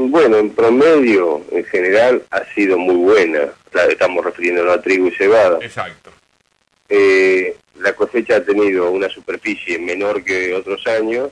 Bueno, en promedio, en general, ha sido muy buena. Estamos refiriéndonos a trigo y cebada. Exacto. La cosecha ha tenido una superficie menor que otros años,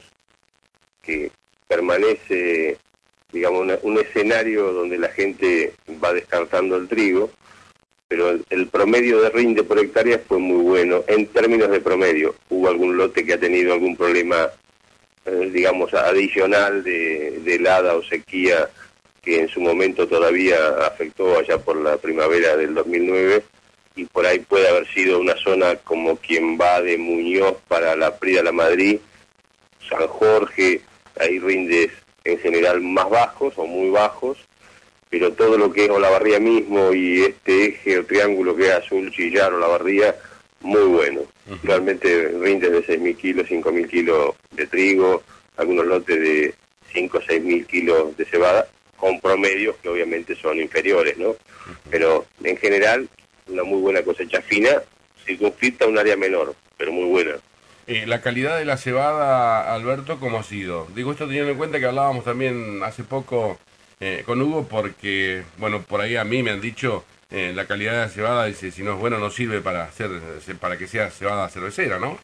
que permanece, digamos, un escenario donde la gente va descartando el trigo, pero el promedio de rinde por hectárea fue muy bueno en términos de promedio. Hubo algún lote que ha tenido algún problema, digamos, adicional de helada o sequía, que en su momento todavía afectó allá por la primavera del 2009, y por ahí puede haber sido una zona como quien va de Muñoz para la Prida La Madrid, San Jorge, hay rindes en general más bajos o muy bajos, pero todo lo que es Olavarría mismo y este eje o triángulo que es Azul, Chillar, Olavarría, muy bueno. Realmente rindes de 6.000 kilos, 5.000 kilos de trigo, algunos lotes de 5 o 6.000 kilos de cebada, con promedios que obviamente son inferiores, ¿no? Pero en general, una muy buena cosecha fina, circunscrita a un área menor, pero muy buena. La calidad de la cebada, Alberto, ¿cómo ha sido? Digo esto teniendo en cuenta que hablábamos también hace poco con Hugo, porque, bueno, por ahí a mí me han dicho la calidad de la cebada, dice, si no es bueno no sirve para hacer, para que sea cebada cervecera, ¿no?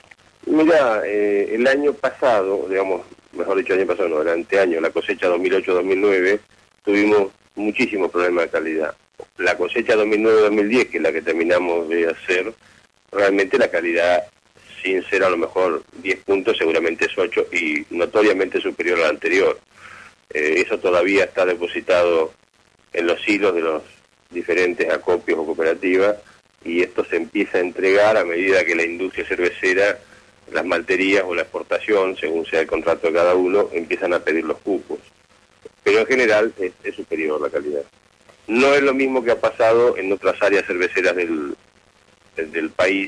Mira, el año pasado, digamos, mejor dicho, el año pasado, no, el anteaño, la cosecha 2008-2009, tuvimos muchísimos problemas de calidad. La cosecha 2009-2010, que es la que terminamos de hacer, realmente la calidad, sin ser a lo mejor 10 puntos, seguramente es 8 y notoriamente superior a la anterior. Eso todavía está depositado en los hilos de los diferentes acopios o cooperativas, y esto se empieza a entregar a medida que la industria cervecera, las malterías o la exportación, según sea el contrato de cada uno, empiezan a pedir los cupos. Pero en general es superior la calidad. No es lo mismo que ha pasado en otras áreas cerveceras del país,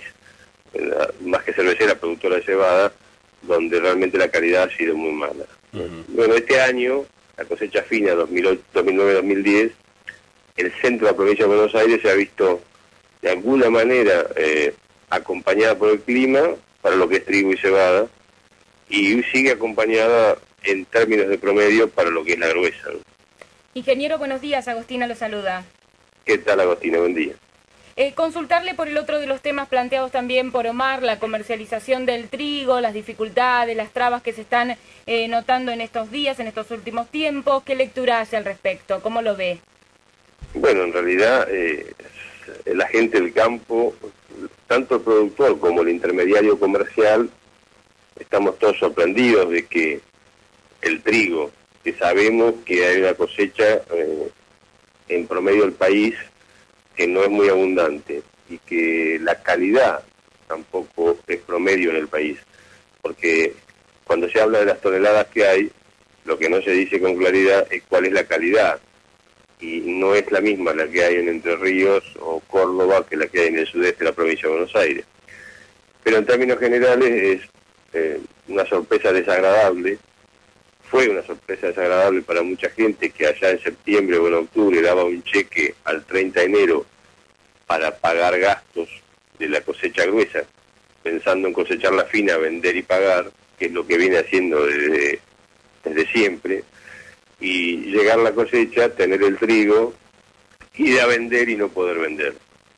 más que cervecera, productora de cebada, donde realmente la calidad ha sido muy mala. Bueno, este año, la cosecha fina 2009-2010, el centro de la provincia de Buenos Aires se ha visto de alguna manera acompañada por el clima para lo que es trigo y cebada, y sigue acompañada en términos de promedio para lo que es la gruesa. Ingeniero, buenos días. Agostina lo saluda. ¿Qué tal, Agostina? Buen día. Consultarle por el otro de los temas planteados también por Omar, la comercialización del trigo, las dificultades, las trabas que se están notando en estos días, en estos últimos tiempos. ¿Qué lectura hace al respecto? ¿Cómo lo ve? Bueno, en realidad la gente del campo, tanto el productor como el intermediario comercial, estamos todos sorprendidos de que el trigo, que sabemos que hay una cosecha en promedio del país que no es muy abundante, y que la calidad tampoco es promedio en el país, porque cuando se habla de las toneladas que hay, lo que no se dice con claridad es cuál es la calidad, y no es la misma la que hay en Entre Ríos o Córdoba que la que hay en el sudeste de la provincia de Buenos Aires. Pero en términos generales es una sorpresa desagradable. Fue una sorpresa desagradable para mucha gente que allá en septiembre o en octubre daba un cheque al 30 de enero para pagar gastos de la cosecha gruesa, pensando en cosechar la fina, vender y pagar, que es lo que viene haciendo desde siempre, y llegar la cosecha, tener el trigo, ir a vender y no poder vender.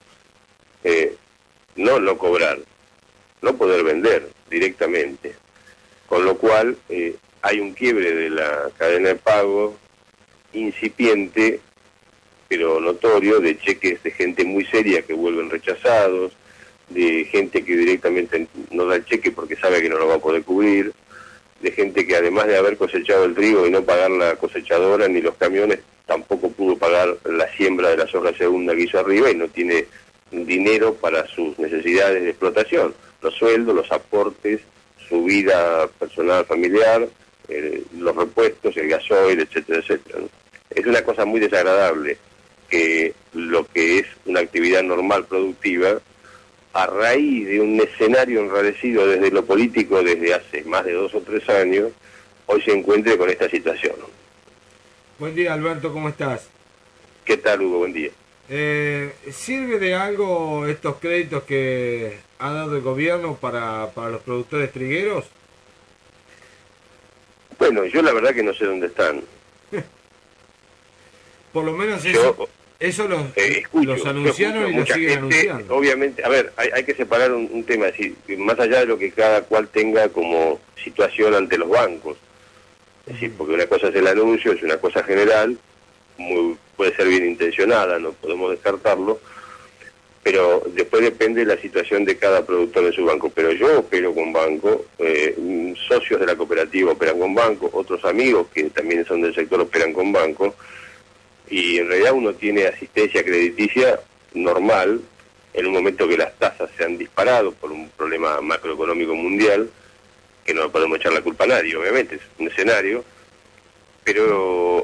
No cobrar, no poder vender directamente. Con lo cual hay un quiebre de la cadena de pago incipiente, pero notorio, de cheques de gente muy seria que vuelven rechazados, de gente que directamente no da el cheque porque sabe que no lo va a poder cubrir, de gente que además de haber cosechado el trigo y no pagar la cosechadora ni los camiones, tampoco pudo pagar la siembra de la soja segunda que hizo arriba y no tiene dinero para sus necesidades de explotación, los sueldos, los aportes, su vida personal familiar, los repuestos, el gasoil, etcétera, etcétera, ¿no? Es una cosa muy desagradable que lo que es una actividad normal productiva, a raíz de un escenario enrarecido desde lo político desde hace más de 2 o 3 años, hoy se encuentre con esta situación. Buen día, Alberto, ¿cómo estás? ¿Qué tal, Hugo? Buen día. ¿Sirve de algo estos créditos que ha dado el gobierno para los productores trigueros? Bueno, yo la verdad que no sé dónde están. Por lo menos Yo eso escucho, los anunciaron y lo mucha siguen gente, anunciando. obviamente, a ver, hay que separar un tema, es decir, más allá de lo que cada cual tenga como situación ante los bancos. Es decir, porque una cosa es el anuncio, es una cosa general, puede ser bien intencionada, no podemos descartarlo, pero después depende de la situación de cada productor de su banco. Pero yo opero con banco, socios de la cooperativa operan con banco, otros amigos que también son del sector operan con banco, y en realidad uno tiene asistencia crediticia normal en un momento que las tasas se han disparado por un problema macroeconómico mundial, que no podemos echar la culpa a nadie, obviamente, es un escenario, pero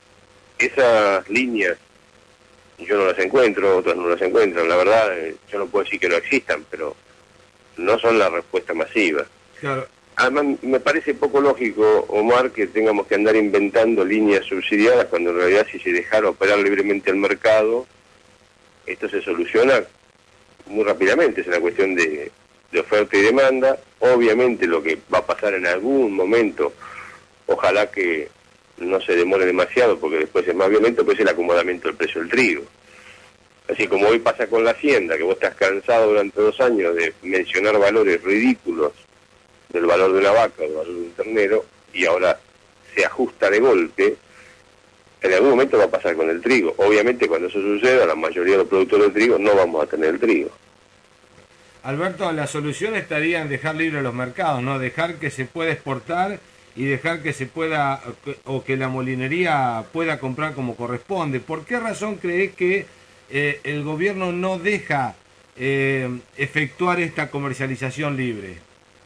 esas líneas yo no las encuentro, otras no las encuentran, la verdad, yo no puedo decir que no existan, pero no son la respuesta masiva. Claro. Además, me parece poco lógico, Omar, que tengamos que andar inventando líneas subsidiadas cuando en realidad si se dejara operar libremente el mercado, esto se soluciona muy rápidamente, es una cuestión de oferta y demanda. Obviamente lo que va a pasar en algún momento, ojalá que no se demore demasiado porque después es más violento, pues es el acomodamiento del precio del trigo. Así como hoy pasa con la hacienda, que vos estás cansado durante 2 años de mencionar valores ridículos del valor de una vaca, del valor de un ternero, y ahora se ajusta de golpe, en algún momento va a pasar con el trigo. Obviamente cuando eso suceda, la mayoría de los productores de trigo no vamos a tener el trigo. Alberto, la solución estaría en dejar libres los mercados, ¿no? Dejar que se pueda exportar y dejar que se pueda, o que la molinería pueda comprar como corresponde. ¿Por qué razón crees que el gobierno no deja efectuar esta comercialización libre?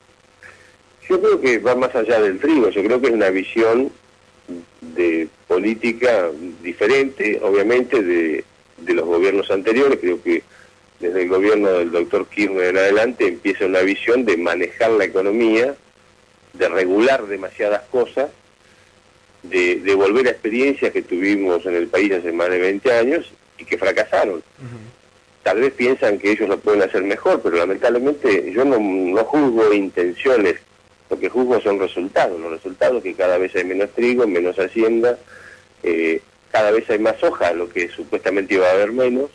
Yo creo que va más allá del trigo, yo creo que es una visión de política diferente, obviamente, de los gobiernos anteriores. Creo que desde el gobierno del doctor Kirchner en adelante empieza una visión de manejar la economía, de regular demasiadas cosas, de volver a experiencias que tuvimos en el país hace más de 20 años y que fracasaron. Tal vez piensan que ellos lo pueden hacer mejor, pero lamentablemente yo no juzgo intenciones. Lo que juzgo son resultados, los resultados que cada vez hay menos trigo, menos hacienda, cada vez hay más soja, lo que supuestamente iba a haber menos,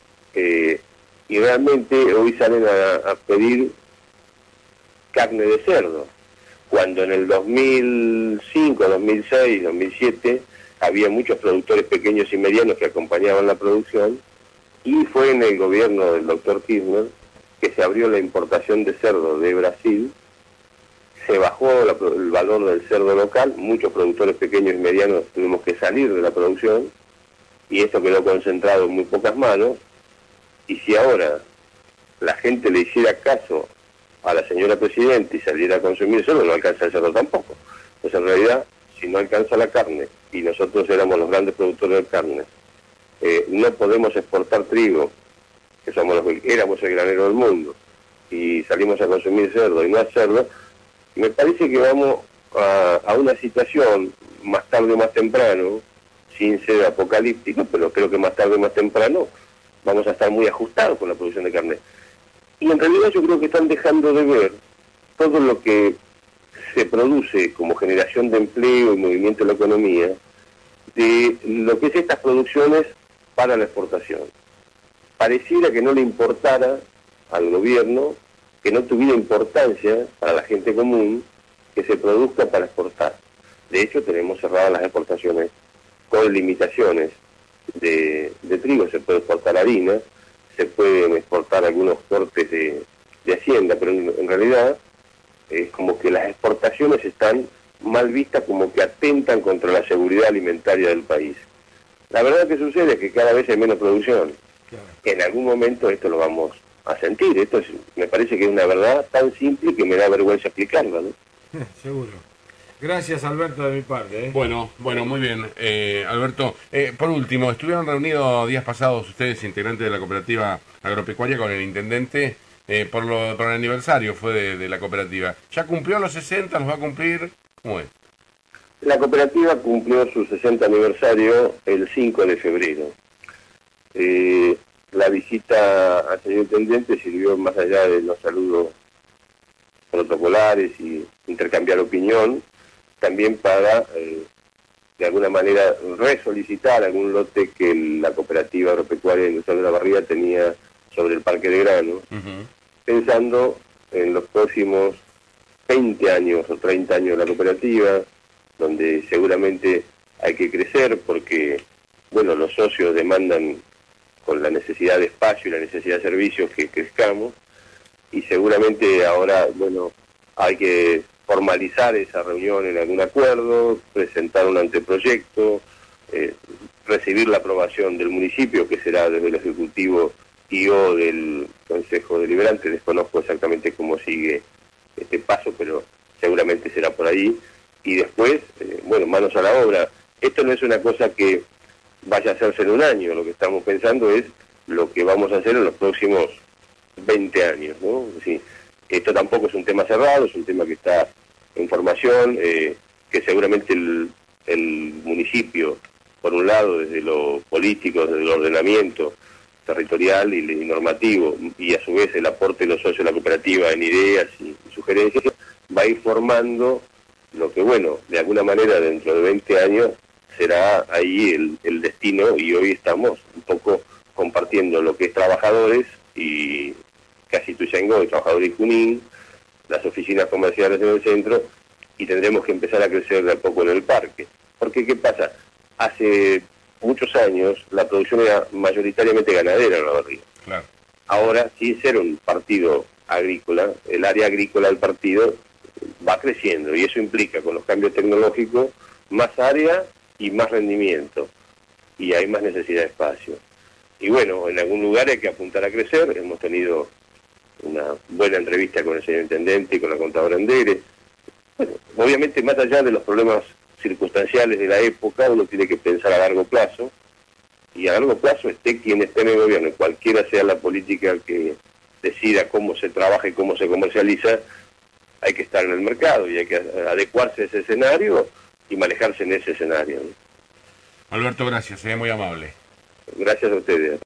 y realmente hoy salen a pedir carne de cerdo, cuando en el 2005, 2006, 2007 había muchos productores pequeños y medianos que acompañaban la producción, y fue en el gobierno del doctor Kirchner que se abrió la importación de cerdo de Brasil. Se bajó el valor del cerdo local, muchos productores pequeños y medianos tuvimos que salir de la producción y esto quedó concentrado en muy pocas manos. Y si ahora la gente le hiciera caso a la señora presidenta y saliera a consumir cerdo, no alcanza el cerdo tampoco. Pues en realidad, si no alcanza la carne y nosotros éramos los grandes productores de carne, no podemos exportar trigo, que éramos el granero del mundo, y salimos a consumir cerdo y no hacerlo. Me parece que vamos a una situación, más tarde o más temprano, sin ser apocalíptico, pero creo que más tarde o más temprano vamos a estar muy ajustados con la producción de carne. Y en realidad yo creo que están dejando de ver todo lo que se produce como generación de empleo y movimiento de la economía, de lo que es estas producciones para la exportación. Pareciera que no le importara al gobierno, que no tuviera importancia para la gente común que se produzca para exportar. De hecho, tenemos cerradas las exportaciones con limitaciones de trigo. Se puede exportar harina, se pueden exportar algunos cortes de hacienda, pero en realidad es como que las exportaciones están mal vistas, como que atentan contra la seguridad alimentaria del país. La verdad que sucede es que cada vez hay menos producción. Claro. En algún momento esto lo vamos a sentir. Esto me parece que es una verdad tan simple que me da vergüenza explicarla, ¿no? Seguro. Gracias, Alberto, de mi parte. Bueno, muy bien. Alberto, por último, estuvieron reunidos días pasados ustedes, integrantes de la cooperativa agropecuaria, con el intendente por el aniversario fue de la cooperativa. ¿Ya cumplió los 60? ¿Los va a cumplir? ¿Cómo es? La cooperativa cumplió su 60 aniversario el 5 de febrero. La visita al señor intendente sirvió, más allá de los saludos protocolares y intercambiar opinión, también para de alguna manera resolicitar algún lote que la cooperativa agropecuaria industrial de la Barriga tenía sobre el parque de grano, pensando en los próximos 20 años o 30 años de la cooperativa, donde seguramente hay que crecer porque, bueno, los socios demandan con la necesidad de espacio y la necesidad de servicios que crezcamos, y seguramente ahora, bueno, hay que formalizar esa reunión en algún acuerdo, presentar un anteproyecto, recibir la aprobación del municipio, que será desde el Ejecutivo y o del Consejo Deliberante. Desconozco exactamente cómo sigue este paso, pero seguramente será por ahí. Y después, bueno, manos a la obra. Esto no es una cosa que vaya a hacerse en un año, lo que estamos pensando es lo que vamos a hacer en los próximos 20 años, ¿no? Sí, esto tampoco es un tema cerrado, es un tema que está en formación, que seguramente el municipio, por un lado, desde lo político, desde el ordenamiento territorial y normativo, y a su vez el aporte de los socios de la cooperativa en ideas y sugerencias, va a ir formando lo que, bueno, de alguna manera dentro de 20 años será ahí el destino, y hoy estamos un poco compartiendo lo que es trabajadores y casi Ituzaingó, y trabajadores y Junín, las oficinas comerciales en el centro, y tendremos que empezar a crecer de a poco en el parque. Porque, ¿qué pasa? Hace muchos años la producción era mayoritariamente ganadera en la Barriga. Claro. Ahora, sin ser un partido agrícola, el área agrícola del partido va creciendo, y eso implica, con los cambios tecnológicos, más área y más rendimiento, y hay más necesidad de espacio. Y bueno, en algún lugar hay que apuntar a crecer. Hemos tenido una buena entrevista con el señor intendente y con la contadora Andere. Bueno, obviamente, más allá de los problemas circunstanciales de la época, uno tiene que pensar a largo plazo, y a largo plazo esté quien esté en el gobierno, cualquiera sea la política que decida cómo se trabaja y cómo se comercializa, hay que estar en el mercado y hay que adecuarse a ese escenario y manejarse en ese escenario, ¿no? Alberto, gracias, muy amable. Gracias a ustedes.